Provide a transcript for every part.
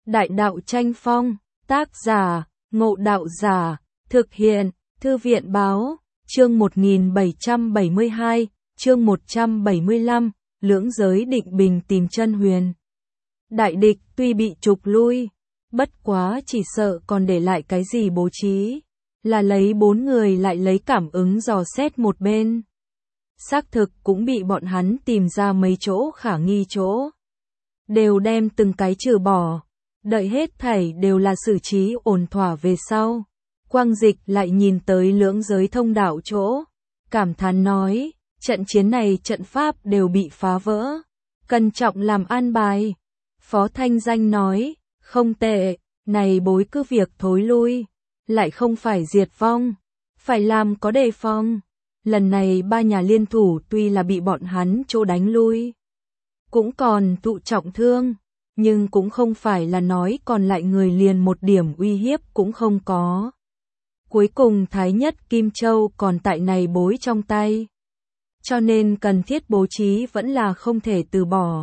Đại đạo tranh phong, tác giả, Ngộ Đạo Giả, thực hiện, Thư viện báo, chương 1772, chương 175, lưỡng giới định bình tìm chân huyền. Đại địch tuy bị trục lui, bất quá chỉ sợ còn để lại cái gì bố trí, là lấy 4 người lại lấy cảm ứng dò xét một bên. Xác thực cũng bị bọn hắn tìm ra mấy chỗ khả nghi chỗ. Đều đem từng cái trừ bỏ, đợi hết thảy đều là xử trí ổn thỏa về sau. Quang Dịch lại nhìn tới lưỡng giới thông đạo chỗ, cảm thán nói, trận chiến này trận pháp đều bị phá vỡ, cẩn trọng làm an bài. Phó Thanh Danh nói, không tệ, này bối cứ việc thối lui, lại không phải diệt vong, phải làm có đề phòng. Lần này 3 nhà liên thủ tuy là bị bọn hắn chỗ đánh lui, cũng còn thụ trọng thương, nhưng cũng không phải là nói còn lại người liền một điểm uy hiếp cũng không có. Cuối cùng Thái Nhất Kim Châu còn tại này bối trong tay, cho nên cần thiết bố trí vẫn là không thể từ bỏ.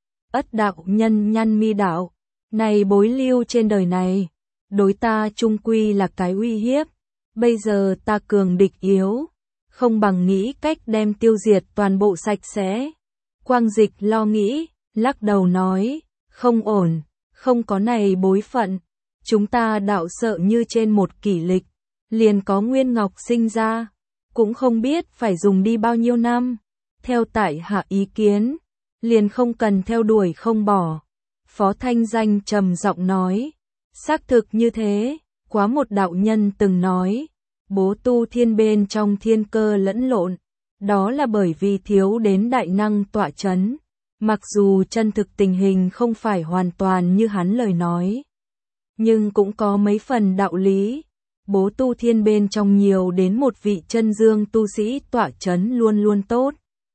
Ất đạo nhân nhăn mi đạo, này bối lưu trên đời này, đối ta chung quy là cái uy hiếp, bây giờ ta cường địch yếu, không bằng nghĩ cách đem tiêu diệt toàn bộ sạch sẽ. Quang Dịch lo nghĩ, lắc đầu nói, không ổn, không có này bối phận, chúng ta đạo sợ như trên một kỷ lịch, liền có Nguyên Ngọc sinh ra, cũng không biết phải dùng đi bao nhiêu năm, theo tại hạ ý kiến, liền không cần theo đuổi không bỏ. Phó Thanh Danh trầm giọng nói, xác thực như thế, quá một đạo nhân từng nói, bố tu thiên bên trong thiên cơ lẫn lộn, đó là bởi vì thiếu đến đại năng tọa chấn. Mặc dù chân thực tình hình không phải hoàn toàn như hắn lời nói, nhưng cũng có mấy phần đạo lý. Bố tu thiên bên trong nhiều đến một vị chân dương tu sĩ tọa chấn luôn luôn tốt,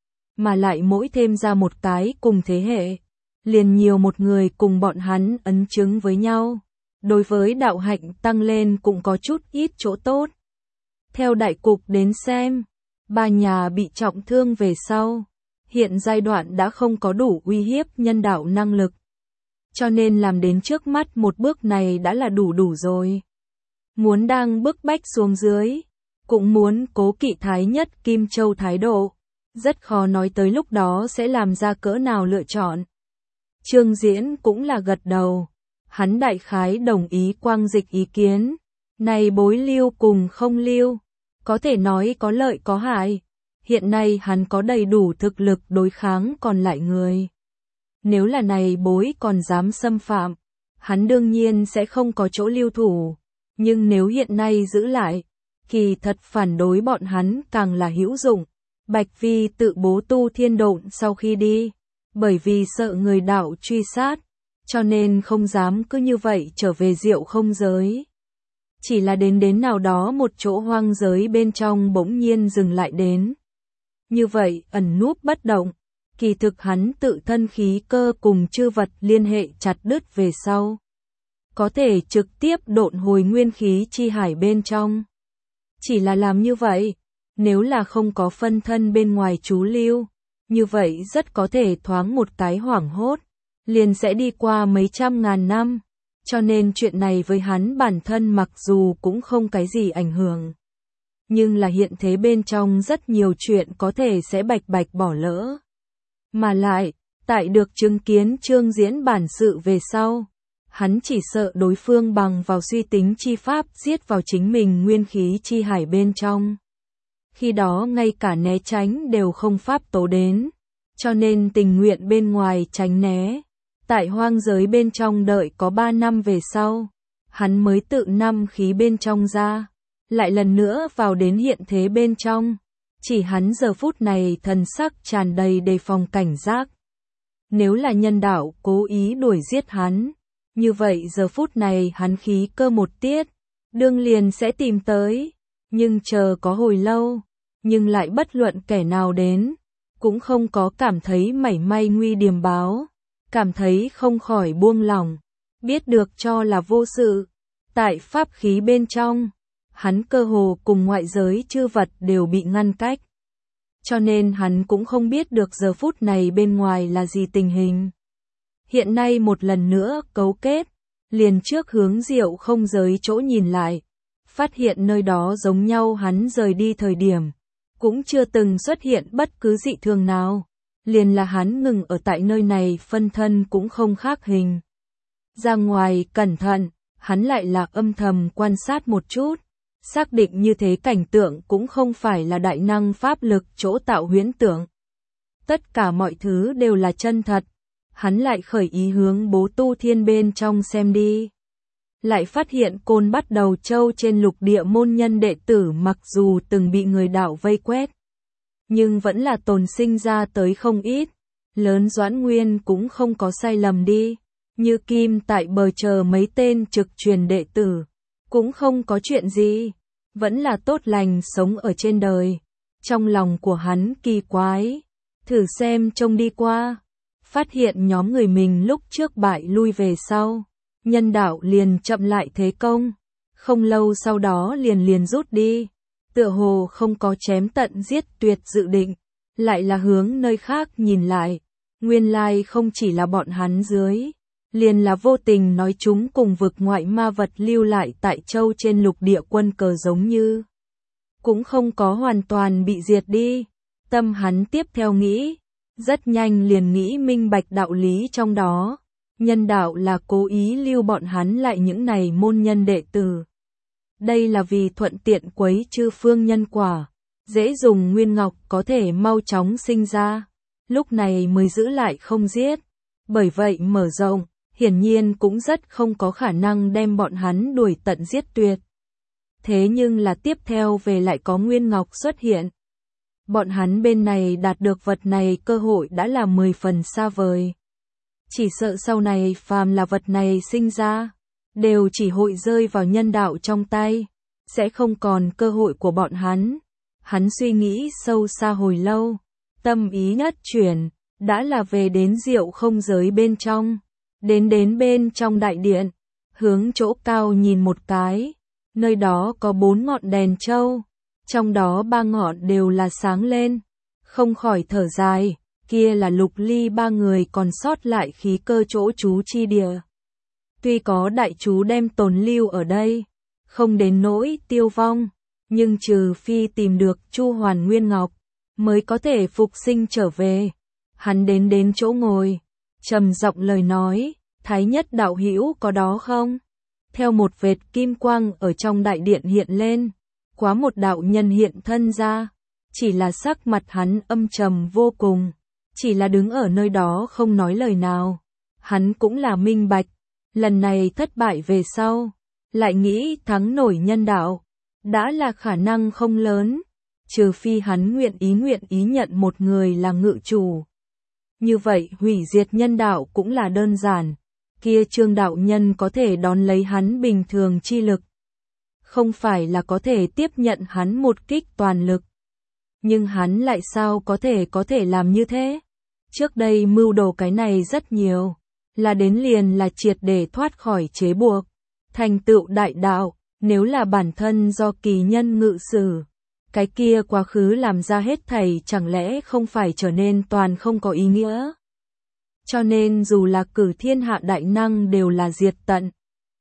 mà lại mỗi thêm ra một cái cùng thế hệ, liền nhiều một người cùng bọn hắn ấn chứng với nhau, đối với đạo hạnh tăng lên cũng có chút ít chỗ tốt. Theo đại cục đến xem, 3 nhà bị trọng thương về sau, hiện giai đoạn đã không có đủ uy hiếp nhân đạo năng lực, cho nên làm đến trước mắt một bước này đã là đủ rồi. Muốn đang bức bách xuống dưới, cũng muốn cố kỵ Thái Nhất Kim Châu thái độ, rất khó nói tới lúc đó sẽ làm ra cỡ nào lựa chọn. Trương Diễn cũng là gật đầu, hắn đại khái đồng ý Quang Dịch ý kiến, này bối lưu cùng không lưu, có thể nói có lợi có hại. Hiện nay hắn có đầy đủ thực lực đối kháng còn lại người. Nếu là này bối còn dám xâm phạm, hắn đương nhiên sẽ không có chỗ lưu thủ. Nhưng nếu hiện nay giữ lại, kỳ thật phản đối bọn hắn càng là hữu dụng. Bạch Vi tự bố tu thiên độn sau khi đi, bởi vì sợ người đạo truy sát, cho nên không dám cứ như vậy trở về Diệu Không giới. Chỉ là đến nào đó một chỗ hoang giới bên trong bỗng nhiên dừng lại đến. Như vậy ẩn núp bất động, kỳ thực hắn tự thân khí cơ cùng chư vật liên hệ chặt đứt về sau, có thể trực tiếp độn hồi nguyên khí chi hải bên trong. Chỉ là làm như vậy, nếu là không có phân thân bên ngoài chú lưu, như vậy rất có thể thoáng một cái hoảng hốt, liền sẽ đi qua mấy trăm ngàn năm, cho nên chuyện này với hắn bản thân mặc dù cũng không cái gì ảnh hưởng. Nhưng là hiện thế bên trong rất nhiều chuyện có thể sẽ bạch bỏ lỡ. Mà lại, tại được chứng kiến Trương Diễn bản sự về sau, hắn chỉ sợ đối phương bằng vào suy tính chi pháp giết vào chính mình nguyên khí chi hải bên trong. Khi đó ngay cả né tránh đều không pháp tố đến, cho nên tình nguyện bên ngoài tránh né. Tại hoang giới bên trong đợi có 3 năm về sau, hắn mới tự năm khí bên trong ra, lại lần nữa vào đến hiện thế bên trong. Chỉ hắn giờ phút này thần sắc tràn đầy đề phòng cảnh giác. Nếu là nhân đạo cố ý đuổi giết hắn, như vậy giờ phút này hắn khí cơ một tiết, đương liền sẽ tìm tới. Nhưng chờ có hồi lâu, nhưng lại bất luận kẻ nào đến, cũng không có cảm thấy mảy may nguy điềm báo, cảm thấy không khỏi buông lỏng, biết được cho là vô sự. Tại pháp khí bên trong, hắn cơ hồ cùng ngoại giới chư vật đều bị ngăn cách. Cho nên hắn cũng không biết được giờ phút này bên ngoài là gì tình hình. Hiện nay một lần nữa cấu kết, liền trước hướng Diệu không giới chỗ nhìn lại, phát hiện nơi đó giống nhau hắn rời đi thời điểm, cũng chưa từng xuất hiện bất cứ dị thường nào, liền là hắn ngừng ở tại nơi này phân thân cũng không khác hình. Ra ngoài cẩn thận, hắn lại là âm thầm quan sát một chút, xác định như thế cảnh tượng cũng không phải là đại năng pháp lực chỗ tạo huyễn tưởng. Tất cả mọi thứ đều là chân thật, hắn lại khởi ý hướng Bố Tu Thiên bên trong xem đi. Lại phát hiện Côn Bắt Đầu Châu trên lục địa môn nhân đệ tử mặc dù từng bị người đạo vây quét, nhưng vẫn là tồn sinh ra tới không ít, lớn Doãn Nguyên cũng không có sai lầm đi, như Kim tại bờ chờ mấy tên trực truyền đệ tử, cũng không có chuyện gì, vẫn là tốt lành sống ở trên đời. Trong lòng của hắn kỳ quái, thử xem trông đi qua, phát hiện nhóm người mình lúc trước bại lui về sau, nhân đạo liền chậm lại thế công, không lâu sau đó liền rút đi, tựa hồ không có chém tận giết tuyệt dự định, lại là hướng nơi khác nhìn lại, nguyên lai không chỉ là bọn hắn dưới, liền là vô tình nói chúng cùng vực ngoại ma vật lưu lại tại châu trên lục địa quân cờ giống như, cũng không có hoàn toàn bị diệt đi. Tâm hắn tiếp theo nghĩ, rất nhanh liền nghĩ minh bạch đạo lý trong đó, nhân đạo là cố ý lưu bọn hắn lại những này môn nhân đệ tử. Đây là vì thuận tiện quấy chư phương nhân quả, dễ dùng nguyên ngọc có thể mau chóng sinh ra, lúc này mới giữ lại không giết, bởi vậy mở rộng, hiển nhiên cũng rất không có khả năng đem bọn hắn đuổi tận giết tuyệt. Thế nhưng là tiếp theo về lại có nguyên ngọc xuất hiện. Bọn hắn bên này đạt được vật này cơ hội đã là 10 phần xa vời. Chỉ sợ sau này phàm là vật này sinh ra, đều chỉ hội rơi vào nhân đạo trong tay, sẽ không còn cơ hội của bọn hắn. Hắn suy nghĩ sâu xa hồi lâu, tâm ý nhất chuyển, đã là về đến Diệu không giới bên trong, đến bên trong đại điện, hướng chỗ cao nhìn một cái, nơi đó có 4 ngọn đèn châu, trong đó 3 ngọn đều là sáng lên, không khỏi thở dài, kia là Lục Ly 3 người còn sót lại khí cơ chỗ trú chi địa. Tuy có đại chú đem tồn lưu ở đây, không đến nỗi tiêu vong, nhưng trừ phi tìm được Chu Hoàn Nguyên Ngọc, mới có thể phục sinh trở về. Hắn đến chỗ ngồi, trầm giọng lời nói, Thái Nhất đạo hữu có đó không? Theo một vệt kim quang ở trong đại điện hiện lên, quá một đạo nhân hiện thân ra, chỉ là sắc mặt hắn âm trầm vô cùng, chỉ là đứng ở nơi đó không nói lời nào. Hắn cũng là minh bạch, lần này thất bại về sau, lại nghĩ thắng nổi nhân đạo, đã là khả năng không lớn, trừ phi hắn nguyện ý nhận một người là ngự chủ. Như vậy hủy diệt nhân đạo cũng là đơn giản, kia Trương đạo nhân có thể đón lấy hắn bình thường chi lực, không phải là có thể tiếp nhận hắn một kích toàn lực. Nhưng hắn lại sao có thể làm như thế? Trước đây mưu đồ cái này rất nhiều, là đến liền là triệt để thoát khỏi chế buộc, thành tựu đại đạo, nếu là bản thân do kỳ nhân ngự sử, cái kia quá khứ làm ra hết thảy chẳng lẽ không phải trở nên toàn không có ý nghĩa? Cho nên dù là cử thiên hạ đại năng đều là diệt tận,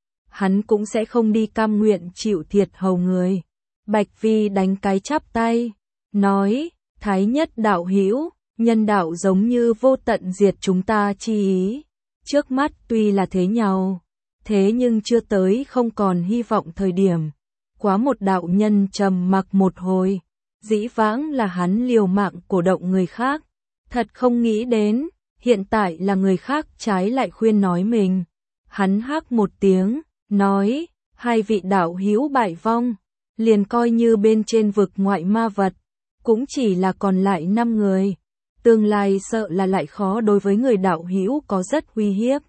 hắn cũng sẽ không đi cam nguyện chịu thiệt hầu người. Bạch Vi đánh cái chắp tay, nói, Thái Nhất đạo hữu, nhân đạo giống như vô tận diệt chúng ta chi ý. Trước mắt tuy là thế nhau, thế nhưng chưa tới không còn hy vọng thời điểm. Quá một đạo nhân trầm mặc một hồi, dĩ vãng là hắn liều mạng cổ động người khác, thật không nghĩ đến, hiện tại là người khác trái lại khuyên nói mình. Hắn hắc một tiếng, nói, hai vị đạo hữu bại vong, liền coi như bên trên vực ngoại ma vật, cũng chỉ là còn lại 5 người, tương lai sợ là lại khó đối với người đạo hữu có rất uy hiếp.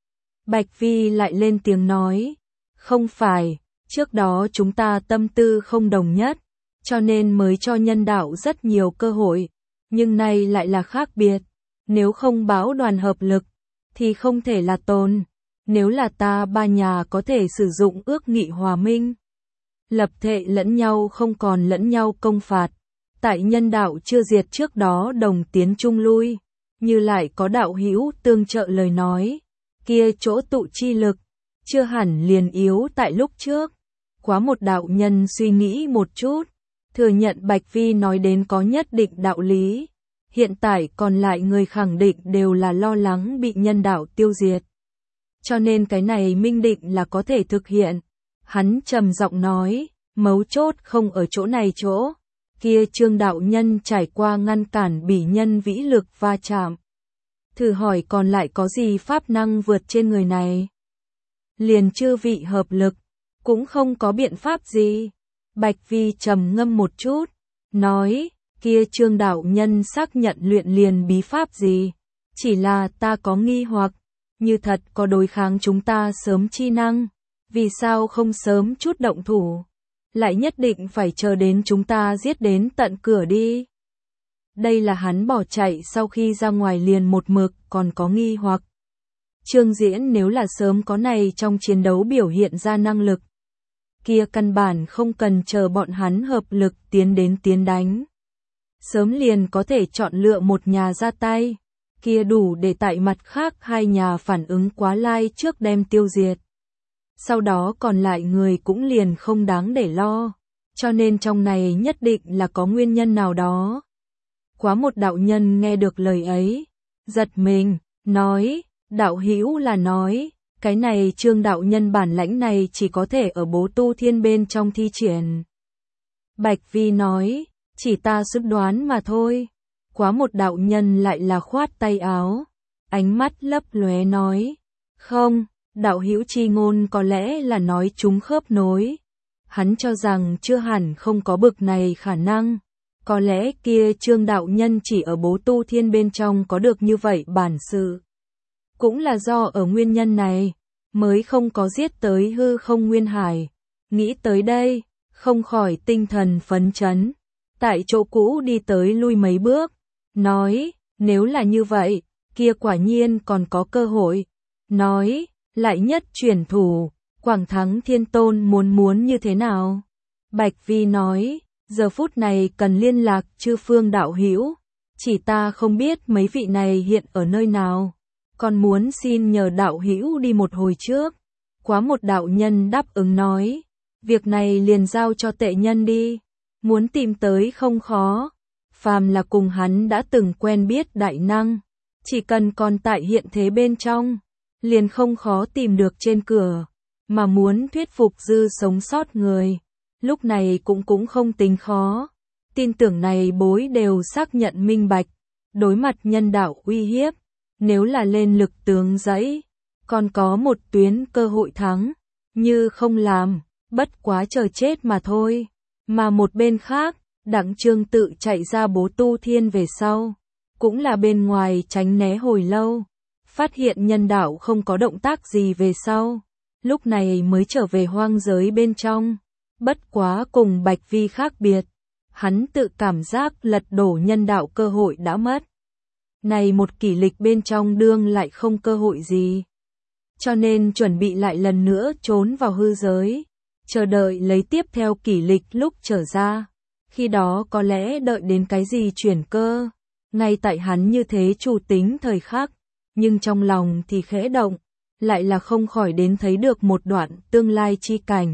Bạch Vi lại lên tiếng nói, không phải, trước đó chúng ta tâm tư không đồng nhất, cho nên mới cho nhân đạo rất nhiều cơ hội, nhưng nay lại là khác biệt, nếu không báo đoàn hợp lực, thì không thể là tồn, nếu là ta ba nhà có thể sử dụng ước nghị hòa minh, lập thệ lẫn nhau không còn lẫn nhau công phạt, tại nhân đạo chưa diệt trước đó đồng tiến chung lui, như lại có đạo hữu tương trợ lời nói, kia chỗ tụ chi lực, chưa hẳn liền yếu tại lúc trước. Quá một đạo nhân suy nghĩ một chút, thừa nhận Bạch Vi nói đến có nhất định đạo lý. Hiện tại còn lại người khẳng định đều là lo lắng bị nhân đạo tiêu diệt. Cho nên cái này minh định là có thể thực hiện. Hắn trầm giọng nói, mấu chốt không ở chỗ này chỗ. Kia Trương đạo nhân trải qua ngăn cản bỉ nhân vĩ lực va chạm. Thử hỏi còn lại có gì pháp năng vượt trên người này? Liền chư vị hợp lực, cũng không có biện pháp gì. Bạch Vi trầm ngâm một chút, nói, kia Trương đạo nhân xác nhận luyện liền bí pháp gì? Chỉ là ta có nghi hoặc, như thật có đối kháng chúng ta sớm chi năng, vì sao không sớm chút động thủ? Lại nhất định phải chờ đến chúng ta giết đến tận cửa đi. Đây là hắn bỏ chạy sau khi ra ngoài liền một mực còn có nghi hoặc. Trương Diễn nếu là sớm có này trong chiến đấu biểu hiện ra năng lực, kia căn bản không cần chờ bọn hắn hợp lực tiến đến tiến đánh. Sớm liền có thể chọn lựa một nhà ra tay, kia đủ để tại mặt khác hai nhà phản ứng quá lai trước đem tiêu diệt. Sau đó còn lại người cũng liền không đáng để lo, cho nên trong này nhất định là có nguyên nhân nào đó. Quá một đạo nhân nghe được lời ấy, giật mình, nói, đạo hữu là nói, cái này Trương đạo nhân bản lãnh này chỉ có thể ở Bố Tu Thiên bên trong thi triển. Bạch Vi nói, chỉ ta suy đoán mà thôi. Quá một đạo nhân lại là khoát tay áo, ánh mắt lấp lóe nói, không, đạo hữu chi ngôn có lẽ là nói chúng khớp nối. Hắn cho rằng chưa hẳn không có bực này khả năng. Có lẽ kia Trương đạo nhân chỉ ở Bố Tu Thiên bên trong có được như vậy bản sự. Cũng là do ở nguyên nhân này, mới không có giết tới hư không nguyên hải. Nghĩ tới đây, không khỏi tinh thần phấn chấn. Tại chỗ cũ đi tới lui mấy bước, nói, nếu là như vậy, kia quả nhiên còn có cơ hội. Nói, lại nhất chuyển thủ, Quảng Thắng Thiên Tôn muốn như thế nào? Bạch Vi nói, giờ phút này cần liên lạc chư phương đạo hữu, chỉ ta không biết mấy vị này hiện ở nơi nào, còn muốn xin nhờ đạo hữu đi một hồi trước. Quá một đạo nhân đáp ứng nói, việc này liền giao cho tệ nhân đi, muốn tìm tới không khó, phàm là cùng hắn đã từng quen biết đại năng, chỉ cần còn tại hiện thế bên trong, liền không khó tìm được trên cửa, mà muốn thuyết phục dư sống sót người, lúc này cũng không tính khó. Tin tưởng này bối đều xác nhận minh bạch, đối mặt nhân đạo uy hiếp, nếu là lên lực tướng dẫy, còn có một tuyến cơ hội thắng, như không làm, bất quá chờ chết mà thôi. Mà một bên khác, Đặng Trương tự chạy ra Bố Tu Thiên về sau, cũng là bên ngoài tránh né hồi lâu, phát hiện nhân đạo không có động tác gì về sau, lúc này mới trở về hoang giới bên trong. Bất quá cùng Bạch Vi khác biệt, hắn tự cảm giác lật đổ nhân đạo cơ hội đã mất. Này một kỷ lịch bên trong đương lại không cơ hội gì, cho nên chuẩn bị lại lần nữa trốn vào hư giới, chờ đợi lấy tiếp theo kỷ lịch lúc trở ra. Khi đó có lẽ đợi đến cái gì chuyển cơ, ngay tại hắn như thế chủ tính thời khắc, nhưng trong lòng thì khẽ động, lại là không khỏi đến thấy được một đoạn tương lai chi cảnh.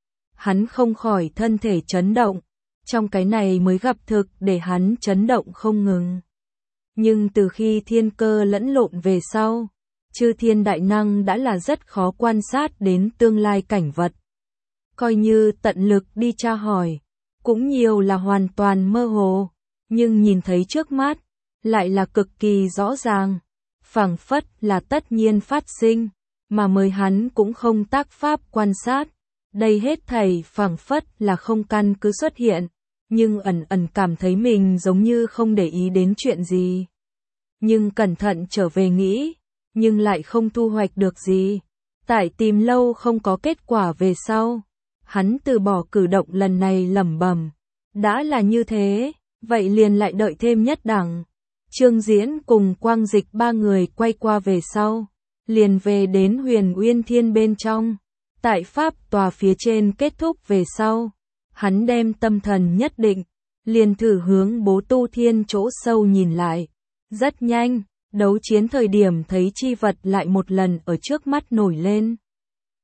Hắn không khỏi thân thể chấn động, trong cái này mới gặp thực để hắn chấn động không ngừng. Nhưng từ khi thiên cơ lẫn lộn về sau, chư thiên đại năng đã là rất khó quan sát đến tương lai cảnh vật. Coi như tận lực đi tra hỏi, cũng nhiều là hoàn toàn mơ hồ, nhưng nhìn thấy trước mắt, lại là cực kỳ rõ ràng, phảng phất là tất nhiên phát sinh, mà mới hắn cũng không tác pháp quan sát. Đây hết thảy phảng phất là không căn cứ xuất hiện, nhưng ẩn ẩn cảm thấy mình giống như không để ý đến chuyện gì. Nhưng cẩn thận trở về nghĩ, nhưng lại không thu hoạch được gì. Tại tìm lâu không có kết quả về sau, hắn từ bỏ cử động lần này lẩm bẩm, đã là như thế, vậy liền lại đợi thêm nhất đẳng. Trương Diễn cùng Quang Dịch ba người quay qua về sau, liền về đến Huyền Uyên Thiên bên trong. Tại pháp tòa phía trên kết thúc về sau, hắn đem tâm thần nhất định, liền thử hướng Bố Tu Thiên chỗ sâu nhìn lại. Rất nhanh, đấu chiến thời điểm thấy chi vật lại một lần ở trước mắt nổi lên.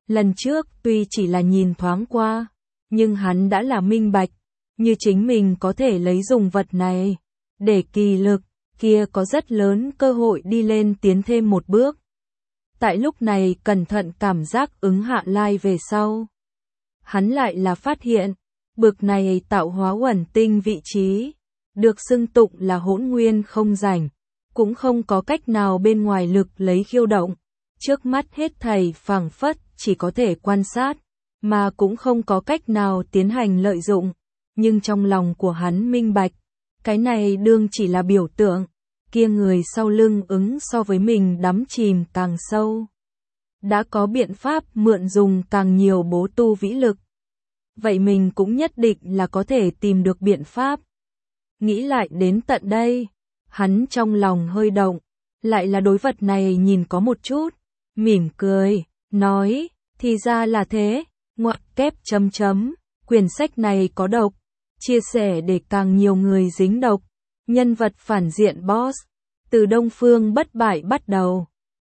Lần trước tuy chỉ là nhìn thoáng qua, nhưng hắn đã là minh bạch, như chính mình có thể lấy dùng vật này để kỳ lực, kia có rất lớn cơ hội đi lên tiến thêm một bước. Tại lúc này cẩn thận cảm giác ứng hạ lai về sau. Hắn lại là phát hiện, bực này tạo hóa uẩn tinh vị trí, được xưng tụng là hỗn nguyên không rảnh, cũng không có cách nào bên ngoài lực lấy khiêu động. Trước mắt hết thảy phảng phất chỉ có thể quan sát, mà cũng không có cách nào tiến hành lợi dụng. Nhưng trong lòng của hắn minh bạch, cái này đương chỉ là biểu tượng, kia người sau lưng ứng so với mình đắm chìm càng sâu. Đã có biện pháp mượn dùng càng nhiều bố tu vĩ lực. Vậy mình cũng nhất định là có thể tìm được biện pháp. Nghĩ lại đến tận đây, hắn trong lòng hơi động, lại là đối vật này nhìn có một chút, mỉm cười, nói, thì ra là thế, ngoặc kép chấm chấm, quyển sách này có độc, chia sẻ để càng nhiều người dính độc, nhân vật phản diện boss, từ Đông Phương bất bại bắt đầu.